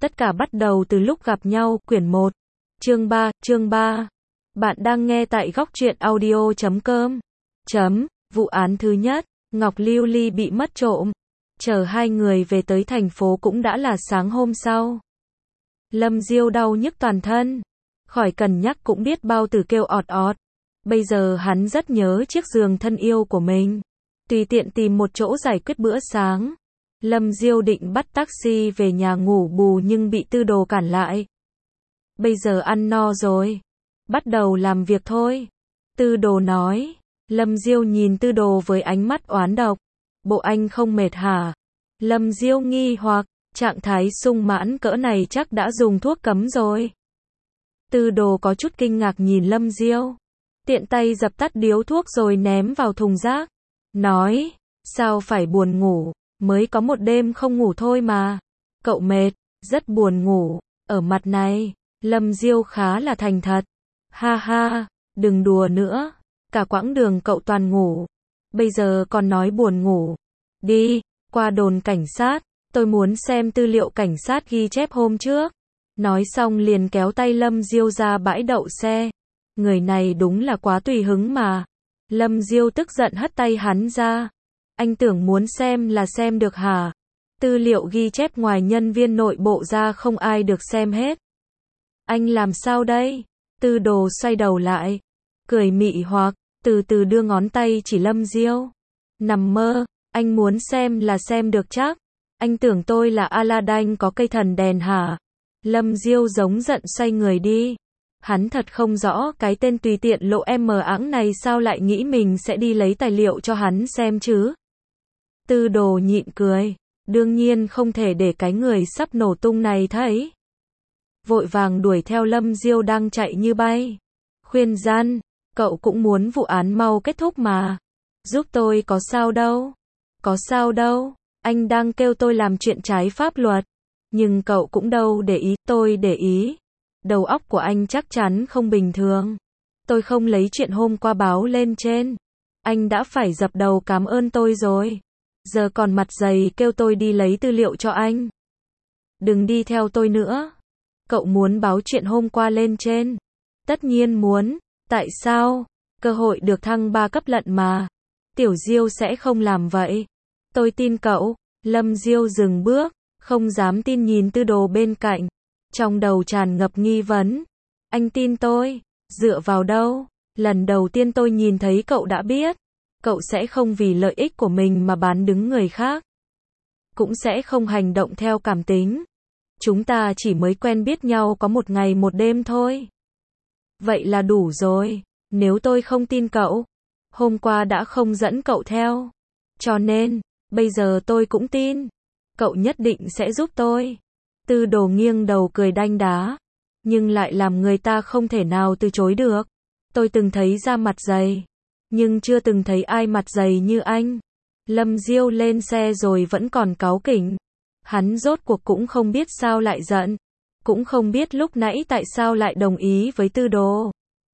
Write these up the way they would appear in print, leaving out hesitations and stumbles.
Tất cả bắt đầu từ lúc gặp nhau, quyển 1, chương 3. Bạn đang nghe tại góc truyện audio.com. Vụ án thứ nhất, Ngọc Lưu Ly bị mất trộm. Chờ hai người về tới thành phố cũng đã là sáng hôm sau. Lâm Diêu đau nhức toàn thân. Khỏi cần nhắc cũng biết bao từ kêu ọt ọt. Bây giờ hắn rất nhớ chiếc giường thân yêu của mình. Tùy tiện tìm một chỗ giải quyết bữa sáng. Lâm Diêu định bắt taxi về nhà ngủ bù nhưng bị Tư Đồ cản lại. Bây giờ ăn no rồi. Bắt đầu làm việc thôi. Tư Đồ nói. Lâm Diêu nhìn Tư Đồ với ánh mắt oán độc. Bộ anh không mệt hả? Lâm Diêu nghi hoặc, trạng thái sung mãn cỡ này chắc đã dùng thuốc cấm rồi. Tư Đồ có chút kinh ngạc nhìn Lâm Diêu. Tiện tay dập tắt điếu thuốc rồi ném vào thùng rác. Nói, sao phải buồn ngủ, mới có một đêm không ngủ thôi mà. Cậu mệt, rất buồn ngủ, ở mặt này. Lâm Diêu khá là thành thật. Ha ha, đừng đùa nữa, cả quãng đường cậu toàn ngủ. Bây giờ còn nói buồn ngủ. Đi, qua đồn cảnh sát, tôi muốn xem tư liệu cảnh sát ghi chép hôm trước. Nói xong liền kéo tay Lâm Diêu ra bãi đậu xe. Người này đúng là quá tùy hứng mà. Lâm Diêu tức giận hất tay hắn ra. Anh tưởng muốn xem là xem được hả? Tư liệu ghi chép ngoài nhân viên nội bộ ra không ai được xem hết. Anh làm sao đây? Tư Đồ xoay đầu lại, cười mị hoặc, từ từ đưa ngón tay chỉ Lâm Diêu. Nằm mơ, anh muốn xem là xem được chắc. Anh tưởng tôi là Aladdin có cây thần đèn hả? Lâm Diêu giống giận xoay người đi. Hắn thật không rõ cái tên tùy tiện lộ ẵng này sao lại nghĩ mình sẽ đi lấy tài liệu cho hắn xem chứ. Tư Đồ nhịn cười. Đương nhiên không thể để cái người sắp nổ tung này thấy. Vội vàng đuổi theo Lâm Diêu đang chạy như bay. Khuyên gian, cậu cũng muốn vụ án mau kết thúc mà. Giúp tôi có sao đâu. Có sao đâu, anh đang kêu tôi làm chuyện trái pháp luật. Nhưng cậu cũng đâu để ý, tôi để ý. Đầu óc của anh chắc chắn không bình thường. Tôi không lấy chuyện hôm qua báo lên trên. Anh đã phải dập đầu cảm ơn tôi rồi. Giờ còn mặt dày kêu tôi đi lấy tư liệu cho anh. Đừng đi theo tôi nữa. Cậu muốn báo chuyện hôm qua lên trên. Tất nhiên muốn. Tại sao? Cơ hội được thăng 3 cấp lận mà. Tiểu Diêu sẽ không làm vậy. Tôi tin cậu. Lâm Diêu dừng bước, không dám tin nhìn Tư Đồ bên cạnh. Trong đầu tràn ngập nghi vấn. Anh tin tôi? Dựa vào đâu? Lần đầu tiên tôi nhìn thấy cậu đã biết. Cậu sẽ không vì lợi ích của mình mà bán đứng người khác. Cũng sẽ không hành động theo cảm tính. Chúng ta chỉ mới quen biết nhau có một ngày một đêm thôi. Vậy là đủ rồi. Nếu tôi không tin cậu, hôm qua đã không dẫn cậu theo. Cho nên, bây giờ tôi cũng tin. Cậu nhất định sẽ giúp tôi. Tư Đồ nghiêng đầu cười đanh đá. Nhưng lại làm người ta không thể nào từ chối được. Tôi từng thấy da mặt dày. Nhưng chưa từng thấy ai mặt dày như anh. Lâm Diêu lên xe rồi vẫn còn cáu kỉnh. Hắn rốt cuộc cũng không biết sao lại giận. Cũng không biết lúc nãy tại sao lại đồng ý với Tư Đồ.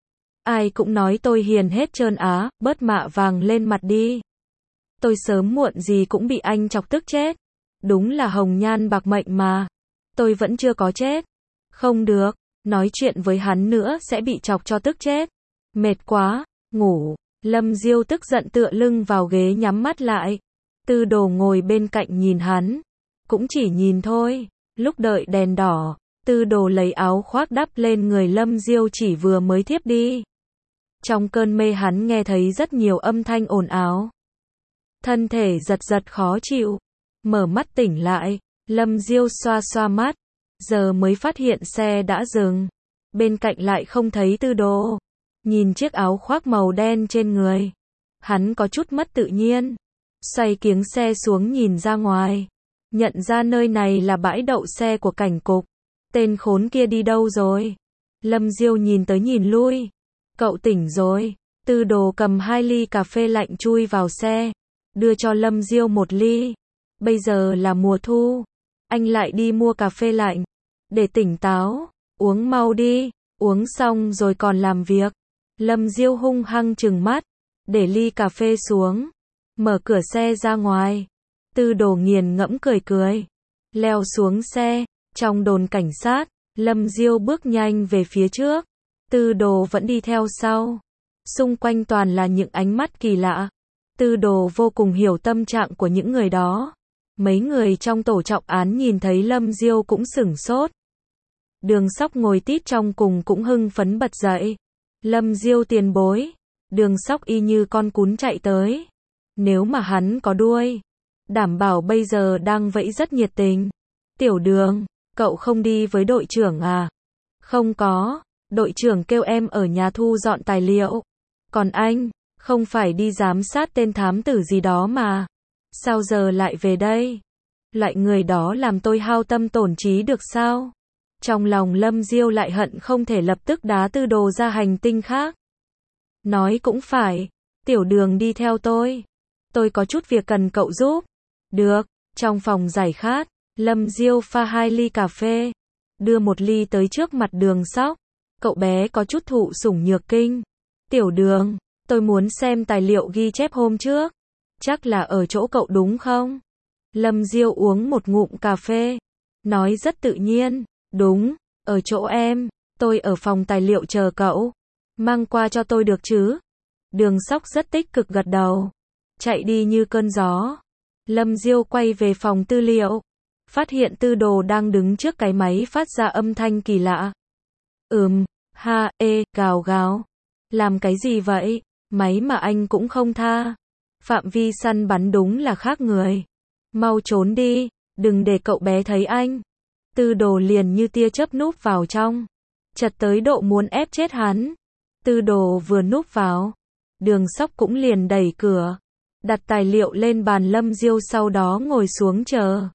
Ai cũng nói tôi hiền hết trơn á, bớt mạ vàng lên mặt đi. Tôi sớm muộn gì cũng bị anh chọc tức chết. Đúng là hồng nhan bạc mệnh mà. Tôi vẫn chưa có chết. Không được, nói chuyện với hắn nữa sẽ bị chọc cho tức chết. Mệt quá, ngủ. Lâm Diêu tức giận tựa lưng vào ghế nhắm mắt lại. Tư Đồ ngồi bên cạnh nhìn hắn. Cũng chỉ nhìn thôi. Lúc đợi đèn đỏ, Tư Đồ lấy áo khoác đắp lên người Lâm Diêu chỉ vừa mới thiếp đi. Trong cơn mê hắn nghe thấy rất nhiều âm thanh ồn ào. Thân thể giật giật khó chịu. Mở mắt tỉnh lại, Lâm Diêu xoa xoa mắt. Giờ mới phát hiện xe đã dừng. Bên cạnh lại không thấy Tư Đồ. Nhìn chiếc áo khoác màu đen trên người. Hắn có chút mất tự nhiên. Xoay kiếng xe xuống nhìn ra ngoài. Nhận ra nơi này là bãi đậu xe của cảnh cục. Tên khốn kia đi đâu rồi? Lâm Diêu nhìn tới nhìn lui. Cậu tỉnh rồi. Tư Đồ cầm 2 ly cà phê lạnh chui vào xe. Đưa cho Lâm Diêu 1 ly. Bây giờ là mùa thu. Anh lại đi mua cà phê lạnh. Để tỉnh táo. Uống mau đi. Uống xong rồi còn làm việc. Lâm Diêu hung hăng trừng mắt. Để ly cà phê xuống. Mở cửa xe ra ngoài. Tư Đồ nghiền ngẫm cười cười. Leo xuống xe. Trong đồn cảnh sát, Lâm Diêu bước nhanh về phía trước. Tư Đồ vẫn đi theo sau. Xung quanh toàn là những ánh mắt kỳ lạ. Tư Đồ vô cùng hiểu tâm trạng của những người đó. Mấy người trong tổ trọng án nhìn thấy Lâm Diêu cũng sửng sốt. Đường Sóc ngồi tít trong cùng cũng hưng phấn bật dậy. Lâm Diêu tiền bối. Đường Sóc y như con cún chạy tới. Nếu mà hắn có đuôi, đảm bảo bây giờ đang vẫy rất nhiệt tình. Tiểu Đường, cậu không đi với đội trưởng à? Không có, đội trưởng kêu em ở nhà thu dọn tài liệu. Còn anh, không phải đi giám sát tên thám tử gì đó mà. Sao giờ lại về đây? Loại người đó làm tôi hao tâm tổn trí được sao? Trong lòng Lâm Diêu lại hận không thể lập tức đá Tư Đồ ra hành tinh khác. Nói cũng phải, Tiểu Đường đi theo tôi. Tôi có chút việc cần cậu giúp. Được, trong phòng giải khát, Lâm Diêu pha 2 ly cà phê, đưa 1 ly tới trước mặt Đường Sóc. Cậu bé có chút thụ sủng nhược kinh. Tiểu Đường, tôi muốn xem tài liệu ghi chép hôm trước. Chắc là ở chỗ cậu đúng không? Lâm Diêu uống một ngụm cà phê, nói rất tự nhiên. Đúng, ở chỗ em, tôi ở phòng tài liệu chờ cậu. Mang qua cho tôi được chứ? Đường Sóc rất tích cực gật đầu. Chạy đi như cơn gió. Lâm Diêu quay về phòng tư liệu. Phát hiện Tư Đồ đang đứng trước cái máy phát ra âm thanh kỳ lạ. Ha, gào gào. Làm cái gì vậy? Máy mà anh cũng không tha. Phạm vi săn bắn đúng là khác người. Mau trốn đi, đừng để cậu bé thấy anh. Tư Đồ liền như tia chớp núp vào trong. Chật tới độ muốn ép chết hắn. Tư Đồ vừa núp vào, Đường Sóc cũng liền đẩy cửa, đặt tài liệu lên bàn Lâm Diêu, sau đó ngồi xuống chờ.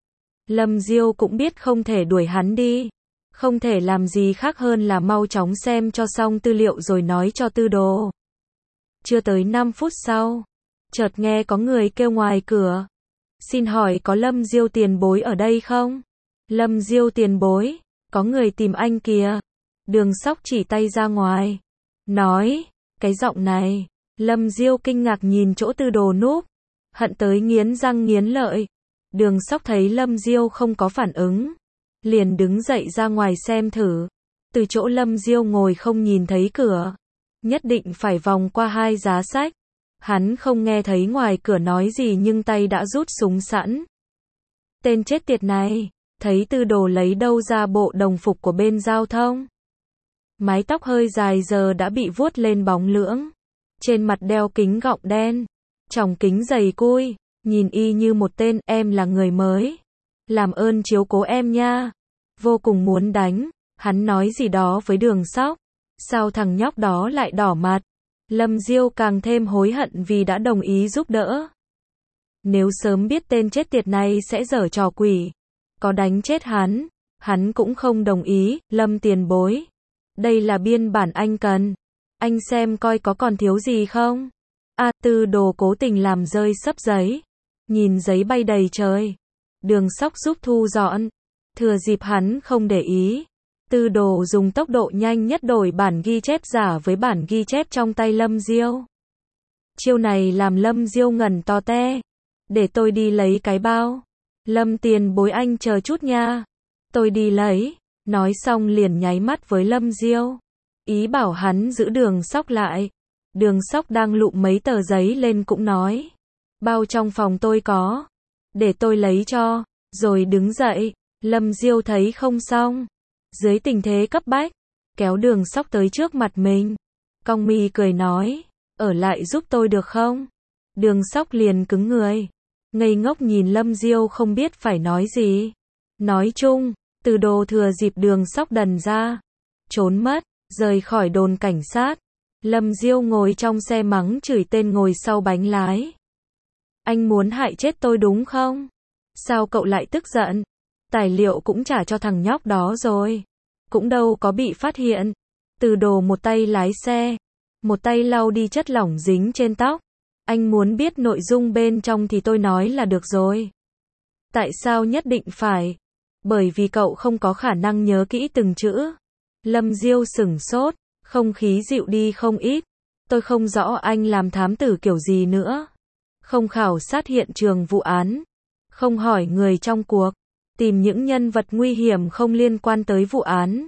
Lâm Diêu cũng biết không thể đuổi hắn đi, không thể làm gì khác hơn là mau chóng xem cho xong tư liệu rồi nói cho Tư Đồ. Chưa tới 5 phút sau, chợt nghe có người kêu ngoài cửa. Xin hỏi có Lâm Diêu tiền bối ở đây không? Lâm Diêu tiền bối, có người tìm anh kìa. Đường Sóc chỉ tay ra ngoài, nói, cái giọng này. Lâm Diêu kinh ngạc nhìn chỗ Tư Đồ núp, hận tới nghiến răng nghiến lợi. Đường Sóc thấy Lâm Diêu không có phản ứng, liền đứng dậy ra ngoài xem thử. Từ chỗ Lâm Diêu ngồi không nhìn thấy cửa, nhất định phải vòng qua 2 giá sách. Hắn không nghe thấy ngoài cửa nói gì nhưng tay đã rút súng sẵn. Tên chết tiệt này, thấy Tư Đồ lấy đâu ra bộ đồng phục của bên giao thông. Mái tóc hơi dài giờ đã bị vuốt lên bóng lưỡng. Trên mặt đeo kính gọng đen, tròng kính dày cui, nhìn y như một tên. Em là người mới, làm ơn chiếu cố em nha. Vô cùng muốn đánh, hắn nói gì đó với Đường Sóc. Sao thằng nhóc đó lại đỏ mặt? Lâm Diêu càng thêm hối hận vì đã đồng ý giúp đỡ. Nếu sớm biết tên chết tiệt này sẽ giở trò quỷ, có đánh chết hắn cũng không đồng ý. Lâm tiền bối, đây là biên bản anh cần. Anh xem coi có còn thiếu gì không? Tư Đồ cố tình làm rơi xấp giấy. Nhìn giấy bay đầy trời. Đường Sóc giúp thu dọn. Thừa dịp hắn không để ý, Tư Đồ dùng tốc độ nhanh nhất đổi bản ghi chép giả với bản ghi chép trong tay Lâm Diêu. Chiêu này làm Lâm Diêu ngẩn to te. Để tôi đi lấy cái bao. Lâm tiền bối anh chờ chút nha. Tôi đi lấy. Nói xong liền nháy mắt với Lâm Diêu, ý bảo hắn giữ Đường Sóc lại. Đường Sóc đang lụm mấy tờ giấy lên cũng nói, bao trong phòng tôi có, để tôi lấy cho, rồi đứng dậy. Lâm Diêu thấy không xong, dưới tình thế cấp bách, kéo Đường Sóc tới trước mặt mình, cong mi cười nói, ở lại giúp tôi được không? Đường Sóc liền cứng người, ngây ngốc nhìn Lâm Diêu không biết phải nói gì. Nói chung, Tư Đồ thừa dịp Đường Sóc đần ra, trốn mất, rời khỏi đồn cảnh sát. Lâm Diêu ngồi trong xe mắng chửi tên ngồi sau bánh lái. Anh muốn hại chết tôi đúng không? Sao cậu lại tức giận? Tài liệu cũng trả cho thằng nhóc đó rồi, cũng đâu có bị phát hiện. Tư Đồ một tay lái xe, một tay lau đi chất lỏng dính trên tóc. Anh muốn biết nội dung bên trong thì tôi nói là được rồi. Tại sao nhất định phải? Bởi vì cậu không có khả năng nhớ kỹ từng chữ. Lâm Diêu sửng sốt, không khí dịu đi không ít. Tôi không rõ anh làm thám tử kiểu gì nữa. Không khảo sát hiện trường vụ án, không hỏi người trong cuộc, tìm những nhân vật nguy hiểm không liên quan tới vụ án.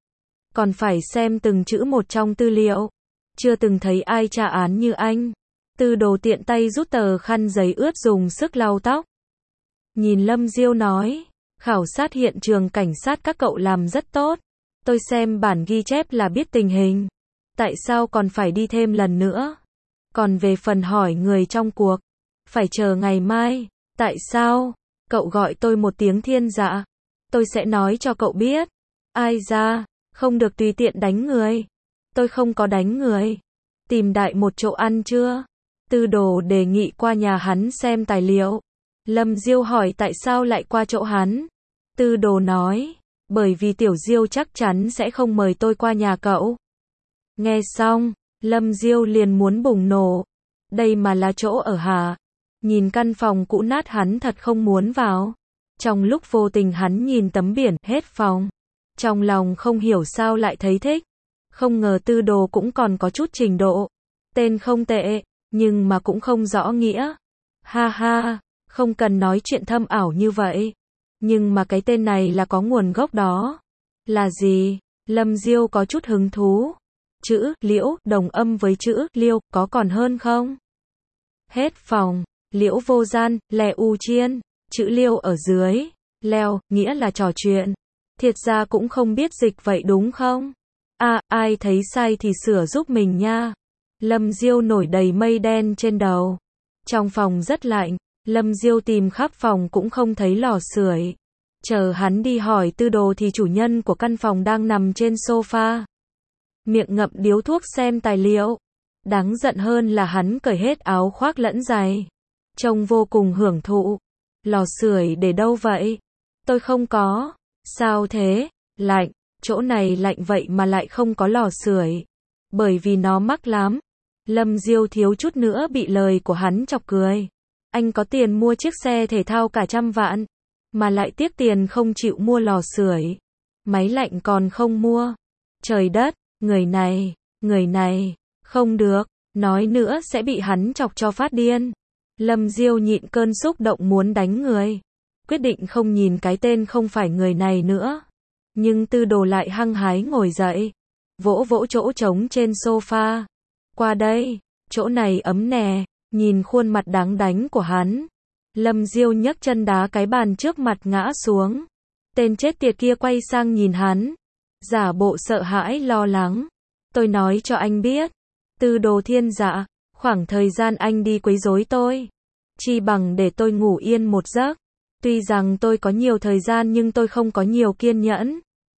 Còn phải xem từng chữ một trong tư liệu. Chưa từng thấy ai tra án như anh. Tư Đồ tiện tay rút tờ khăn giấy ướt dùng sức lau tóc. Nhìn Lâm Diêu nói, khảo sát hiện trường cảnh sát các cậu làm rất tốt. Tôi xem bản ghi chép là biết tình hình. Tại sao còn phải đi thêm lần nữa? Còn về phần hỏi người trong cuộc, phải chờ ngày mai. Tại sao? Cậu gọi tôi một tiếng Thiên Dạ. Tôi sẽ nói cho cậu biết. Ai ra, không được tùy tiện đánh người. Tôi không có đánh người. Tìm đại một chỗ ăn chưa? Tư Đồ đề nghị qua nhà hắn xem tài liệu. Lâm Diêu hỏi tại sao lại qua chỗ hắn. Tư Đồ nói, bởi vì Tiểu Diêu chắc chắn sẽ không mời tôi qua nhà cậu. Nghe xong, Lâm Diêu liền muốn bùng nổ. Đây mà là chỗ ở hả? Nhìn căn phòng cũ nát hắn thật không muốn vào. Trong lúc vô tình hắn nhìn tấm biển hết phòng. Trong lòng không hiểu sao lại thấy thích. Không ngờ Tư Đồ cũng còn có chút trình độ. Tên không tệ, nhưng mà cũng không rõ nghĩa. Ha ha, không cần nói chuyện thâm ảo như vậy. Nhưng mà cái tên này là có nguồn gốc đó. Là gì? Lâm Diêu có chút hứng thú. Chữ Liễu đồng âm với chữ Liêu, có còn hơn không? Hết phòng. Liễu vô gian, lè u chiên. Chữ Liêu ở dưới. Leo, nghĩa là trò chuyện. Thiệt ra cũng không biết dịch vậy đúng không? Ai thấy sai thì sửa giúp mình nha. Lâm Diêu nổi đầy mây đen trên đầu. Trong phòng rất lạnh. Lâm Diêu tìm khắp phòng cũng không thấy lò sưởi. Chờ hắn đi hỏi Tư Đồ thì chủ nhân của căn phòng đang nằm trên sofa. Miệng ngậm điếu thuốc xem tài liệu. Đáng giận hơn là hắn cởi hết áo khoác lẫn giày. Trông vô cùng hưởng thụ. Lò sưởi để đâu vậy? Tôi không có. Sao thế? Lạnh. Chỗ này lạnh vậy mà lại không có lò sưởi. Bởi vì nó mắc lắm. Lâm Diêu thiếu chút nữa bị lời của hắn chọc cười. Anh có tiền mua chiếc xe thể thao cả 100 vạn. Mà lại tiếc tiền không chịu mua lò sưởi. Máy lạnh còn không mua. Trời đất, người này, không được. Nói nữa sẽ bị hắn chọc cho phát điên. Lâm Diêu nhịn cơn xúc động muốn đánh người. Quyết định không nhìn cái tên không phải người này nữa. Nhưng Tư Đồ lại hăng hái ngồi dậy. Vỗ vỗ chỗ trống trên sofa. Qua đây, chỗ này ấm nè. Nhìn khuôn mặt đáng đánh của hắn. Lâm Diêu nhấc chân đá cái bàn trước mặt ngã xuống. Tên chết tiệt kia quay sang nhìn hắn. Giả bộ sợ hãi lo lắng. Tôi nói cho anh biết. Tư Đồ Thiên Dạ, khoảng thời gian anh đi quấy rối tôi. Chi bằng để tôi ngủ yên một giấc. Tuy rằng tôi có nhiều thời gian nhưng tôi không có nhiều kiên nhẫn.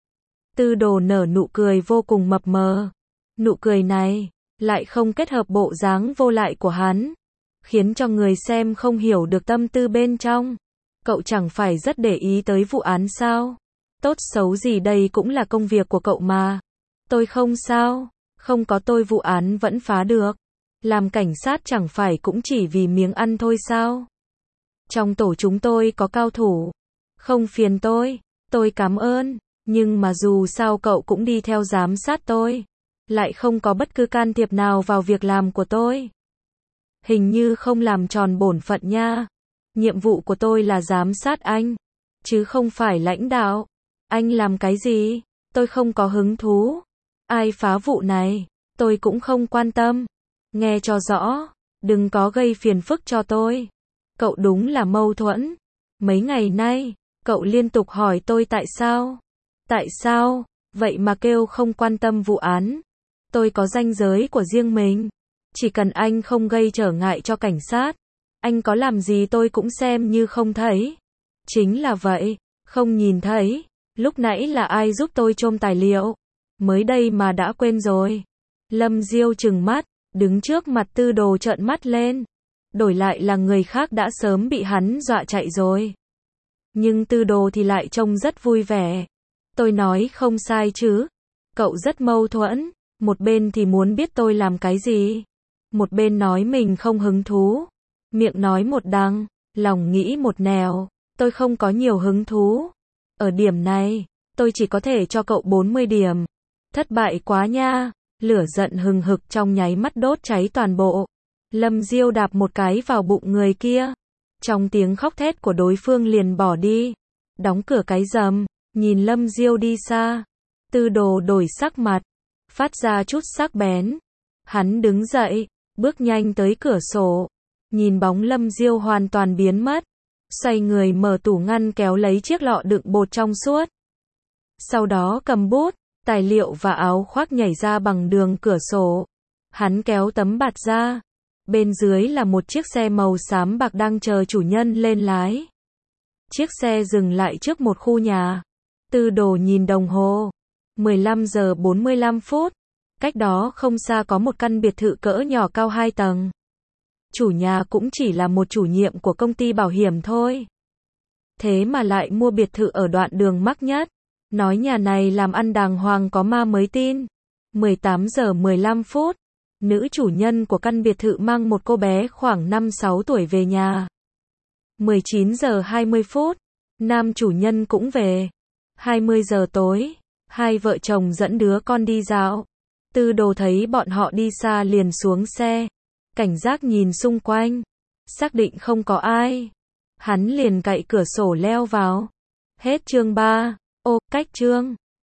Tư Đồ nở nụ cười vô cùng mập mờ. Nụ cười này, lại không kết hợp bộ dáng vô lại của hắn. Khiến cho người xem không hiểu được tâm tư bên trong. Cậu chẳng phải rất để ý tới vụ án sao? Tốt xấu gì đây cũng là công việc của cậu mà. Tôi không sao. Không có tôi vụ án vẫn phá được. Làm cảnh sát chẳng phải cũng chỉ vì miếng ăn thôi sao? Trong tổ chúng tôi có cao thủ. Không phiền tôi cảm ơn. Nhưng mà dù sao cậu cũng đi theo giám sát tôi. Lại không có bất cứ can thiệp nào vào việc làm của tôi. Hình như không làm tròn bổn phận nha. Nhiệm vụ của tôi là giám sát anh. Chứ không phải lãnh đạo. Anh làm cái gì? Tôi không có hứng thú. Ai phá vụ này? Tôi cũng không quan tâm. Nghe cho rõ. Đừng có gây phiền phức cho tôi. Cậu đúng là mâu thuẫn. Mấy ngày nay, cậu liên tục hỏi tôi tại sao? Tại sao? Vậy mà kêu không quan tâm vụ án. Tôi có ranh giới của riêng mình. Chỉ cần anh không gây trở ngại cho cảnh sát. Anh có làm gì tôi cũng xem như không thấy. Chính là vậy. Không nhìn thấy. Lúc nãy là ai giúp tôi chôm tài liệu? Mới đây mà đã quên rồi. Lâm Diêu trừng mắt. Đứng trước mặt Tư Đồ trợn mắt lên. Đổi lại là người khác đã sớm bị hắn dọa chạy rồi. Nhưng Tư Đồ thì lại trông rất vui vẻ. Tôi nói không sai chứ. Cậu rất mâu thuẫn. Một bên thì muốn biết tôi làm cái gì. Một bên nói mình không hứng thú. Miệng nói một đằng, lòng nghĩ một nẻo. Tôi không có nhiều hứng thú. Ở điểm này, tôi chỉ có thể cho cậu 40 điểm. Thất bại quá nha. Lửa giận hừng hực trong nháy mắt đốt cháy toàn bộ. Lâm Diêu đạp một cái vào bụng người kia. Trong tiếng khóc thét của đối phương liền bỏ đi. đóng cửa cái rầm, nhìn Lâm Diêu đi xa. Tư Đồ đổi sắc mặt, phát ra chút sắc bén. Hắn đứng dậy, bước nhanh tới cửa sổ, nhìn bóng Lâm Diêu hoàn toàn biến mất, xoay người mở tủ ngăn kéo lấy chiếc lọ đựng bột trong suốt. Sau đó cầm bút, tài liệu và áo khoác nhảy ra bằng đường cửa sổ. Hắn kéo tấm bạt ra. Bên dưới là một chiếc xe màu xám bạc đang chờ chủ nhân lên lái. Chiếc xe dừng lại trước một khu nhà. Tư Đồ nhìn đồng hồ. 15 giờ 45 phút. Cách đó không xa có một căn biệt thự cỡ nhỏ cao 2 tầng. Chủ nhà cũng chỉ là một chủ nhiệm của công ty bảo hiểm thôi. Thế mà lại mua biệt thự ở đoạn đường mắc nhất. Nói nhà này làm ăn đàng hoàng có ma mới tin. 18 giờ 15 phút. Nữ chủ nhân của căn biệt thự mang một cô bé khoảng 5-6 tuổi về nhà. 19 giờ 20 phút. Nam chủ nhân cũng về. 20 giờ tối. Hai vợ chồng dẫn đứa con đi dạo. Tư Đồ thấy bọn họ đi xa liền xuống xe. Cảnh giác nhìn xung quanh. Xác định không có ai. Hắn liền cậy cửa sổ leo vào. Hết chương 3. Ô, cách chương.